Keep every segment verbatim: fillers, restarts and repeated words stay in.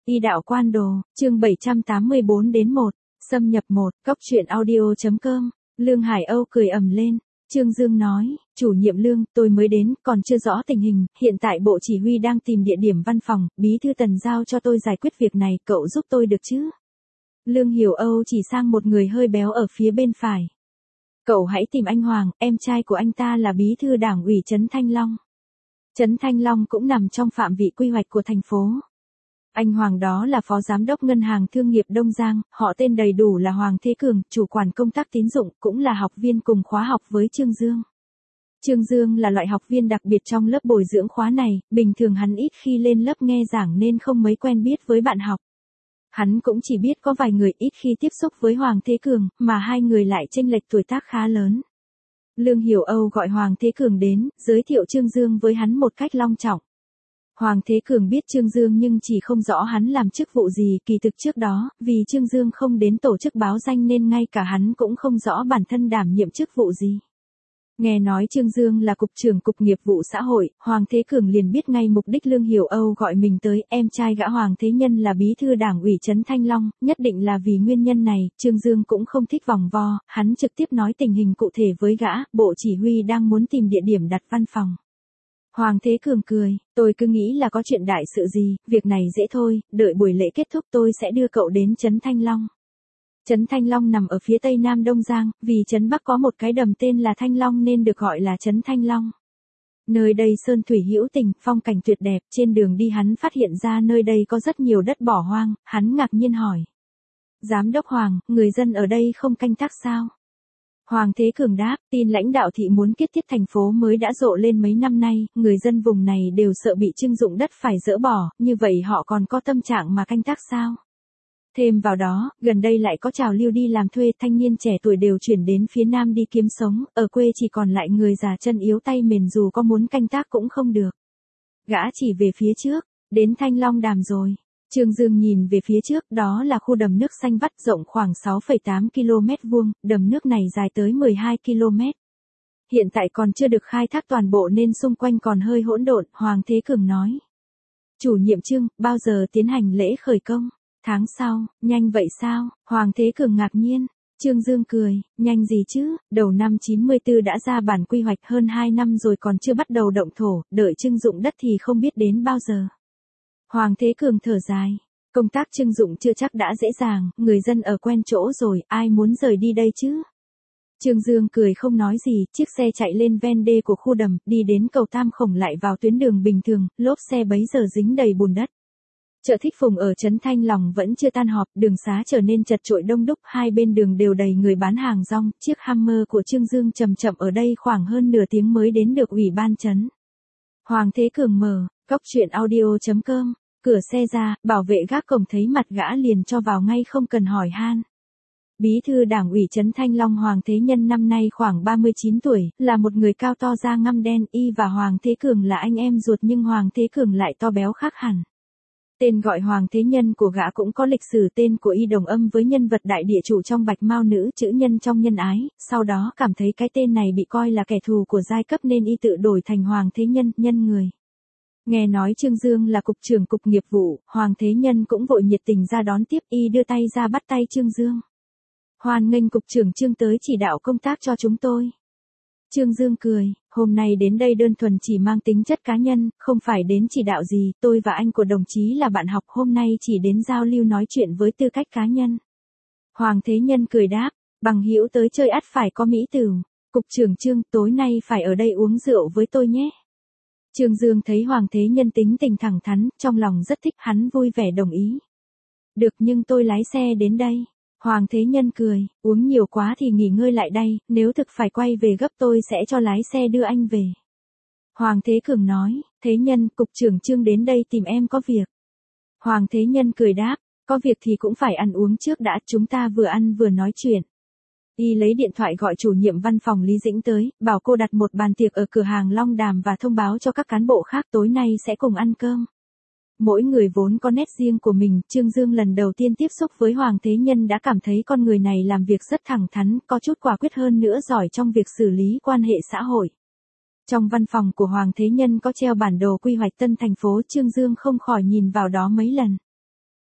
Y đạo quan đồ, chương bảy trăm tám mươi bốn đến một, xâm nhập một, cóc truyện audio.com, Lương Hải Âu cười ầm lên. Trương Dương nói, chủ nhiệm Lương, tôi mới đến, còn chưa rõ tình hình, hiện tại bộ chỉ huy đang tìm địa điểm văn phòng, bí thư Tần giao cho tôi giải quyết việc này, cậu giúp tôi được chứ? Lương Hiểu Âu chỉ sang một người hơi béo ở phía bên phải. Cậu hãy tìm anh Hoàng, em trai của anh ta là bí thư đảng ủy Trấn Thanh Long. Trấn Thanh Long cũng nằm trong phạm vi quy hoạch của thành phố. Anh Hoàng đó là phó giám đốc ngân hàng thương nghiệp Đông Giang, họ tên đầy đủ là Hoàng Thế Cường, chủ quản công tác tín dụng, cũng là học viên cùng khóa học với Trương Dương. Trương Dương là loại học viên đặc biệt trong lớp bồi dưỡng khóa này, bình thường hắn ít khi lên lớp nghe giảng nên không mấy quen biết với bạn học. Hắn cũng chỉ biết có vài người, ít khi tiếp xúc với Hoàng Thế Cường, mà hai người lại chênh lệch tuổi tác khá lớn. Lương Hiểu Âu gọi Hoàng Thế Cường đến, giới thiệu Trương Dương với hắn một cách long trọng. Hoàng Thế Cường biết Trương Dương nhưng chỉ không rõ hắn làm chức vụ gì, kỳ thực trước đó, vì Trương Dương không đến tổ chức báo danh nên ngay cả hắn cũng không rõ bản thân đảm nhiệm chức vụ gì. Nghe nói Trương Dương là cục trưởng cục nghiệp vụ xã hội, Hoàng Thế Cường liền biết ngay mục đích Lương Hiểu Âu gọi mình tới, em trai gã Hoàng Thế Nhân là bí thư đảng ủy Trấn Thanh Long, nhất định là vì nguyên nhân này, Trương Dương cũng không thích vòng vo, hắn trực tiếp nói tình hình cụ thể với gã, bộ chỉ huy đang muốn tìm địa điểm đặt văn phòng. Hoàng Thế Cường cười, tôi cứ nghĩ là có chuyện đại sự gì, việc này dễ thôi, đợi buổi lễ kết thúc tôi sẽ đưa cậu đến Trấn Thanh Long. Trấn Thanh Long nằm ở phía tây nam Đông Giang, vì Trấn Bắc có một cái đầm tên là Thanh Long nên được gọi là Trấn Thanh Long. Nơi đây sơn thủy hữu tình, phong cảnh tuyệt đẹp, trên đường đi hắn phát hiện ra nơi đây có rất nhiều đất bỏ hoang, hắn ngạc nhiên hỏi. Giám đốc Hoàng, người dân ở đây không canh tác sao? Hoàng Thế Cường đáp, tin lãnh đạo thị muốn kết thiết thành phố mới đã rộ lên mấy năm nay, người dân vùng này đều sợ bị trưng dụng đất phải dỡ bỏ, như vậy họ còn có tâm trạng mà canh tác sao? Thêm vào đó, gần đây lại có trào lưu đi làm thuê, thanh niên trẻ tuổi đều chuyển đến phía nam đi kiếm sống, ở quê chỉ còn lại người già chân yếu tay mềm dù có muốn canh tác cũng không được. Gã chỉ về phía trước, đến Thanh Long Đàm rồi. Trương Dương nhìn về phía trước, đó là khu đầm nước xanh vắt rộng khoảng sáu phẩy tám ki lô mét vuông, đầm nước này dài tới mười hai ki lô mét. Hiện tại còn chưa được khai thác toàn bộ nên xung quanh còn hơi hỗn độn, Hoàng Thế Cường nói. Chủ nhiệm Trương, bao giờ tiến hành lễ khởi công? Tháng sau, nhanh vậy sao? Hoàng Thế Cường ngạc nhiên. Trương Dương cười, nhanh gì chứ, đầu năm chín mươi tư đã ra bản quy hoạch, hơn hai năm rồi còn chưa bắt đầu động thổ, đợi trưng dụng đất thì không biết đến bao giờ. Hoàng Thế Cường thở dài, công tác trưng dụng chưa chắc đã dễ dàng, người dân ở quen chỗ rồi, ai muốn rời đi đây chứ? Trương Dương cười không nói gì, chiếc xe chạy lên ven đê của khu đầm, đi đến cầu Tam Khổng lại vào tuyến đường bình thường, lốp xe bấy giờ dính đầy bùn đất. Chợ Thích Phùng ở Trấn Thanh Long vẫn chưa tan họp, đường xá trở nên chật chội đông đúc, hai bên đường đều đầy người bán hàng rong, chiếc Hammer của Trương Dương chậm chậm ở đây khoảng hơn nửa tiếng mới đến được ủy ban trấn. Hoàng Thế Cường mở, cóc truyện audio.com, cửa xe ra, bảo vệ gác cổng thấy mặt gã liền cho vào ngay không cần hỏi han. Bí thư đảng ủy Trấn Thanh Long Hoàng Thế Nhân năm nay khoảng ba mươi chín tuổi, là một người cao to da ngăm đen, y và Hoàng Thế Cường là anh em ruột nhưng Hoàng Thế Cường lại to béo khác hẳn. Tên gọi Hoàng Thế Nhân của gã cũng có lịch sử, tên của y đồng âm với nhân vật đại địa chủ trong Bạch Mao Nữ, chữ nhân trong nhân ái, sau đó cảm thấy cái tên này bị coi là kẻ thù của giai cấp nên y tự đổi thành Hoàng Thế Nhân, nhân người. Nghe nói Trương Dương là cục trưởng cục nghiệp vụ, Hoàng Thế Nhân cũng vội nhiệt tình ra đón tiếp, y đưa tay ra bắt tay Trương Dương. Hoan nghênh cục trưởng Trương tới chỉ đạo công tác cho chúng tôi. Trương Dương cười, hôm nay đến đây đơn thuần chỉ mang tính chất cá nhân, không phải đến chỉ đạo gì, tôi và anh của đồng chí là bạn học, hôm nay chỉ đến giao lưu nói chuyện với tư cách cá nhân. Hoàng Thế Nhân cười đáp, bằng hữu tới chơi ắt phải có mỹ tửu, cục trưởng Trương tối nay phải ở đây uống rượu với tôi nhé. Trương Dương thấy Hoàng Thế Nhân tính tình thẳng thắn, trong lòng rất thích, hắn vui vẻ đồng ý. Được, nhưng tôi lái xe đến đây. Hoàng Thế Nhân cười, uống nhiều quá thì nghỉ ngơi lại đây, nếu thực phải quay về gấp tôi sẽ cho lái xe đưa anh về. Hoàng Thế Cường nói, Thế Nhân, cục trưởng Trương đến đây tìm em có việc. Hoàng Thế Nhân cười đáp, có việc thì cũng phải ăn uống trước đã, chúng ta vừa ăn vừa nói chuyện. Y lấy điện thoại gọi chủ nhiệm văn phòng Lý Dĩnh tới, bảo cô đặt một bàn tiệc ở cửa hàng Long Đàm và thông báo cho các cán bộ khác tối nay sẽ cùng ăn cơm. Mỗi người vốn có nét riêng của mình, Trương Dương lần đầu tiên tiếp xúc với Hoàng Thế Nhân đã cảm thấy con người này làm việc rất thẳng thắn, có chút quả quyết hơn nữa giỏi trong việc xử lý quan hệ xã hội. Trong văn phòng của Hoàng Thế Nhân có treo bản đồ quy hoạch tân thành phố, Trương Dương không khỏi nhìn vào đó mấy lần.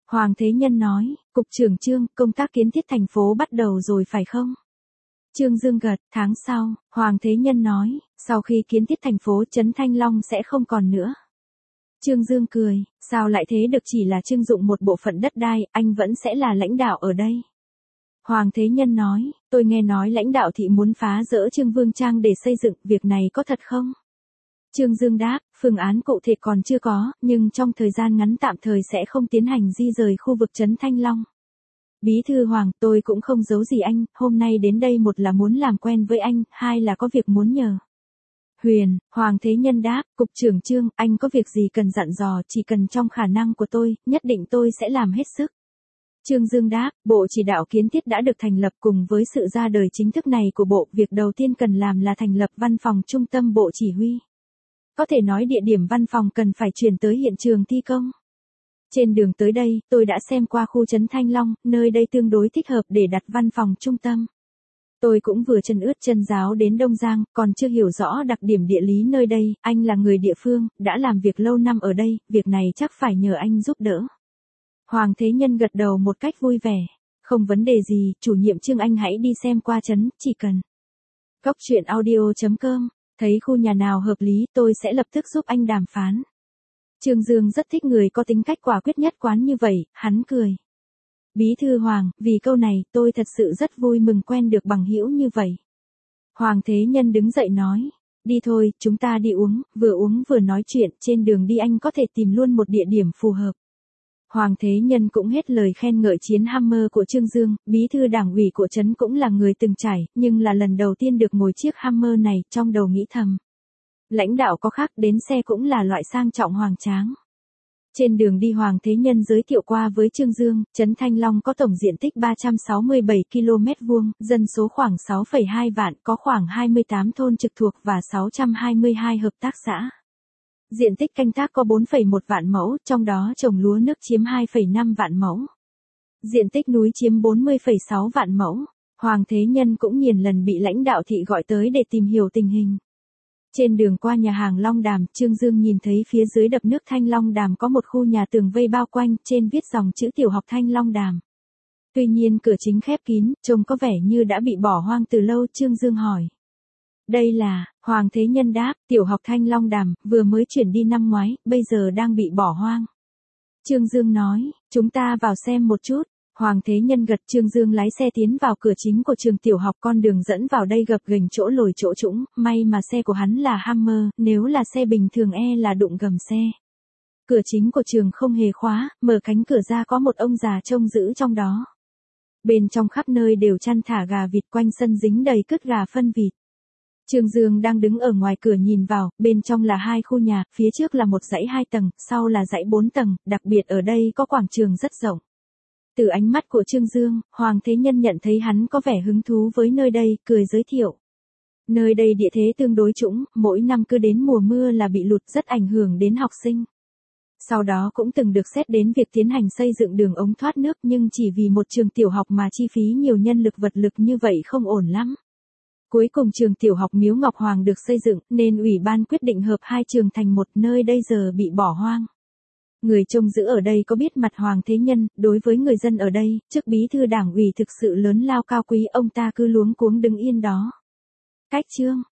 Hoàng Thế Nhân nói, Cục trưởng Trương, công tác kiến thiết thành phố bắt đầu rồi phải không? Trương Dương gật, tháng sau, Hoàng Thế Nhân nói, sau khi kiến thiết thành phố Trấn Thanh Long sẽ không còn nữa. Trương Dương cười, sao lại thế được, chỉ là trưng dụng một bộ phận đất đai, anh vẫn sẽ là lãnh đạo ở đây. Hoàng Thế Nhân nói, tôi nghe nói lãnh đạo thị muốn phá rỡ Trương Vương Trang để xây dựng, việc này có thật không? Trương Dương đáp, phương án cụ thể còn chưa có, nhưng trong thời gian ngắn tạm thời sẽ không tiến hành di rời khu vực Trấn Thanh Long. Bí thư Hoàng, tôi cũng không giấu gì anh, hôm nay đến đây một là muốn làm quen với anh, hai là có việc muốn nhờ. Huyền, Hoàng Thế Nhân đáp, Cục trưởng Trương, anh có việc gì cần dặn dò, chỉ cần trong khả năng của tôi, nhất định tôi sẽ làm hết sức. Trương Dương đáp, Bộ Chỉ đạo Kiến thiết đã được thành lập, cùng với sự ra đời chính thức này của Bộ, việc đầu tiên cần làm là thành lập văn phòng trung tâm Bộ Chỉ huy. Có thể nói địa điểm văn phòng cần phải chuyển tới hiện trường thi công. Trên đường tới đây, tôi đã xem qua khu Trấn Thanh Long, nơi đây tương đối thích hợp để đặt văn phòng trung tâm. Tôi cũng vừa chân ướt chân ráo đến Đông Giang, còn chưa hiểu rõ đặc điểm địa lý nơi đây, anh là người địa phương, đã làm việc lâu năm ở đây, việc này chắc phải nhờ anh giúp đỡ. Hoàng Thế Nhân gật đầu một cách vui vẻ. Không vấn đề gì, chủ nhiệm Trương, anh hãy đi xem qua trấn, chỉ cần. Cóc truyện audio chấm com, thấy khu nhà nào hợp lý tôi sẽ lập tức giúp anh đàm phán. Trương Dương rất thích người có tính cách quả quyết nhất quán như vậy, hắn cười. Bí thư Hoàng, vì câu này tôi thật sự rất vui mừng quen được bằng hữu như vậy. Hoàng Thế Nhân đứng dậy nói, đi thôi, chúng ta đi uống, vừa uống vừa nói chuyện, trên đường đi anh có thể tìm luôn một địa điểm phù hợp. Hoàng Thế Nhân cũng hết lời khen ngợi chiến Hammer của Trương Dương, bí thư đảng ủy của trấn cũng là người từng trải, nhưng là lần đầu tiên được ngồi chiếc Hammer này, trong đầu nghĩ thầm. Lãnh đạo có khác, đến xe cũng là loại sang trọng hoành tráng. Trên đường đi Hoàng Thế Nhân giới thiệu qua với Trương Dương, trấn Thanh Long có tổng diện tích ba trăm sáu mươi bảy ki lô mét vuông, dân số khoảng sáu phẩy hai vạn, có khoảng hai mươi tám thôn trực thuộc và sáu trăm hai mươi hai hợp tác xã. Diện tích canh tác có bốn phẩy một vạn mẫu, trong đó trồng lúa nước chiếm hai phẩy năm vạn mẫu. Diện tích núi chiếm bốn mươi phẩy sáu vạn mẫu. Hoàng Thế Nhân cũng nhiều lần bị lãnh đạo thị gọi tới để tìm hiểu tình hình. Trên đường qua nhà hàng Long Đàm, Trương Dương nhìn thấy phía dưới đập nước Thanh Long Đàm có một khu nhà tường vây bao quanh, trên viết dòng chữ tiểu học Thanh Long Đàm. Tuy nhiên cửa chính khép kín, trông có vẻ như đã bị bỏ hoang từ lâu. Trương Dương hỏi. Đây là, Hoàng Thế Nhân đáp, tiểu học Thanh Long Đàm, vừa mới chuyển đi năm ngoái, bây giờ đang bị bỏ hoang. Trương Dương nói, chúng ta vào xem một chút. Hoàng Thế Nhân gật. Trương Dương lái xe tiến vào cửa chính của trường tiểu học, con đường dẫn vào đây gập ghềnh chỗ lồi chỗ trũng, may mà xe của hắn là Hammer, nếu là xe bình thường e là đụng gầm xe. Cửa chính của trường không hề khóa, mở cánh cửa ra có một ông già trông giữ trong đó. Bên trong khắp nơi đều chăn thả gà vịt, quanh sân dính đầy cứt gà phân vịt. Trương Dương đang đứng ở ngoài cửa nhìn vào, bên trong là hai khu nhà, phía trước là một dãy hai tầng, sau là dãy bốn tầng, đặc biệt ở đây có quảng trường rất rộng. Từ ánh mắt của Trương Dương, Hoàng Thế Nhân nhận thấy hắn có vẻ hứng thú với nơi đây, cười giới thiệu. Nơi đây địa thế tương đối trũng, mỗi năm cứ đến mùa mưa là bị lụt, rất ảnh hưởng đến học sinh. Sau đó cũng từng được xét đến việc tiến hành xây dựng đường ống thoát nước, nhưng chỉ vì một trường tiểu học mà chi phí nhiều nhân lực vật lực như vậy không ổn lắm. Cuối cùng trường tiểu học Miếu Ngọc Hoàng được xây dựng, nên ủy ban quyết định hợp hai trường thành một, nơi đây giờ bị bỏ hoang. Người trông giữ ở đây có biết mặt Hoàng Thế Nhân, đối với người dân ở đây, chức bí thư đảng ủy thực sự lớn lao cao quý, ông ta cứ luống cuống đứng yên đó. Cách Trương